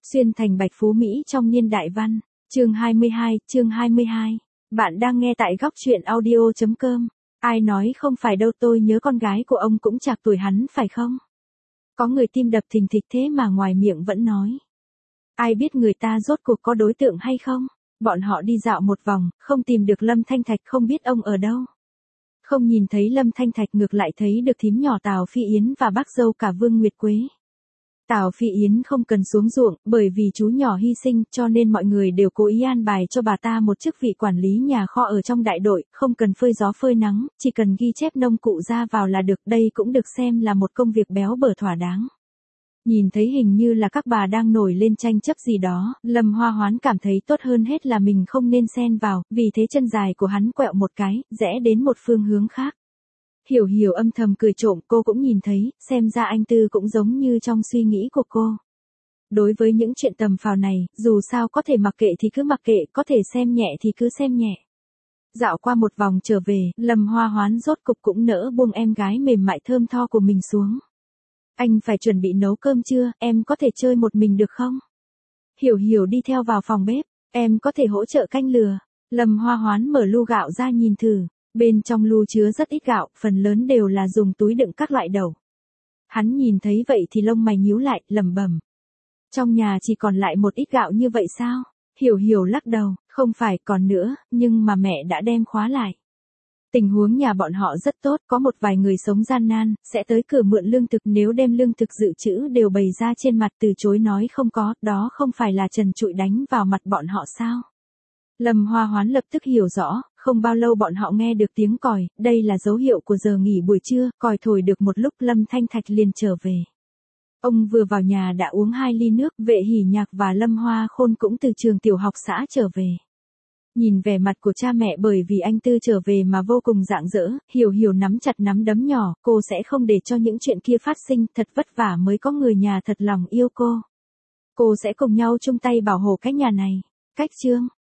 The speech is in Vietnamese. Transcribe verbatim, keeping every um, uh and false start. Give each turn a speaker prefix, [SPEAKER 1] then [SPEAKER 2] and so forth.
[SPEAKER 1] Xuyên thành Bạch Phú Mỹ trong niên đại văn, chương hai mươi hai, chương hai mươi hai. Bạn đang nghe tại góc truyện audio chấm com. Ai nói không phải đâu, tôi nhớ con gái của ông cũng chạc tuổi hắn phải không? Có người tim đập thình thịch thế mà ngoài miệng vẫn nói. Ai biết người ta rốt cuộc có đối tượng hay không? Bọn họ đi dạo một vòng, không tìm được Lâm Thanh Thạch, không biết ông ở đâu. Không nhìn thấy Lâm Thanh Thạch, ngược lại thấy được thím nhỏ Tào Phi Yến và bác dâu cả Vương Nguyệt Quế. Tào Phi Yến không cần xuống ruộng, bởi vì chú nhỏ hy sinh, cho nên mọi người đều cố ý an bài cho bà ta một chức vị quản lý nhà kho ở trong đại đội, không cần phơi gió phơi nắng, chỉ cần ghi chép nông cụ ra vào là được, đây cũng được xem là một công việc béo bở thỏa đáng. Nhìn thấy hình như là các bà đang nổi lên tranh chấp gì đó, Lâm Hoa Hoán cảm thấy tốt hơn hết là mình không nên xen vào, vì thế chân dài của hắn quẹo một cái, rẽ đến một phương hướng khác. Hiểu Hiểu âm thầm cười trộm, cô cũng nhìn thấy, xem ra anh Tư cũng giống như trong suy nghĩ của cô. Đối với những chuyện tầm phào này, dù sao có thể mặc kệ thì cứ mặc kệ, có thể xem nhẹ thì cứ xem nhẹ. Dạo qua một vòng trở về, Lâm Hoa Hoán rốt cục cũng nỡ buông em gái mềm mại thơm tho của mình xuống. Anh phải chuẩn bị nấu cơm chưa, em có thể chơi một mình được không? Hiểu Hiểu đi theo vào phòng bếp, em có thể hỗ trợ canh lừa. Lâm Hoa Hoán mở lu gạo ra nhìn thử. Bên trong lu chứa rất ít gạo, phần lớn đều là dùng túi đựng các loại đậu. Hắn nhìn thấy vậy thì lông mày nhíu lại, lẩm bẩm. Trong nhà chỉ còn lại một ít gạo như vậy sao? Hiểu Hiểu lắc đầu, không phải còn nữa, nhưng mà mẹ đã đem khóa lại. Tình huống nhà bọn họ rất tốt, có một vài người sống gian nan, sẽ tới cửa mượn lương thực, nếu đem lương thực dự trữ đều bày ra trên mặt từ chối nói không có, đó không phải là trần trụi đánh vào mặt bọn họ sao? Lâm Hoa Hoán lập tức hiểu rõ, không bao lâu bọn họ nghe được tiếng còi, đây là dấu hiệu của giờ nghỉ buổi trưa, còi thổi được một lúc Lâm Thanh Thạch liền trở về. Ông vừa vào nhà đã uống hai ly nước, Vệ Hỉ Nhạc và Lâm Hoa Khôn cũng từ trường tiểu học xã trở về. Nhìn vẻ mặt của cha mẹ bởi vì anh Tư trở về mà vô cùng rạng rỡ, Hiểu Hiểu nắm chặt nắm đấm nhỏ, cô sẽ không để cho những chuyện kia phát sinh, thật vất vả mới có người nhà thật lòng yêu cô. Cô sẽ cùng nhau chung tay bảo hộ cái nhà này. Cách chương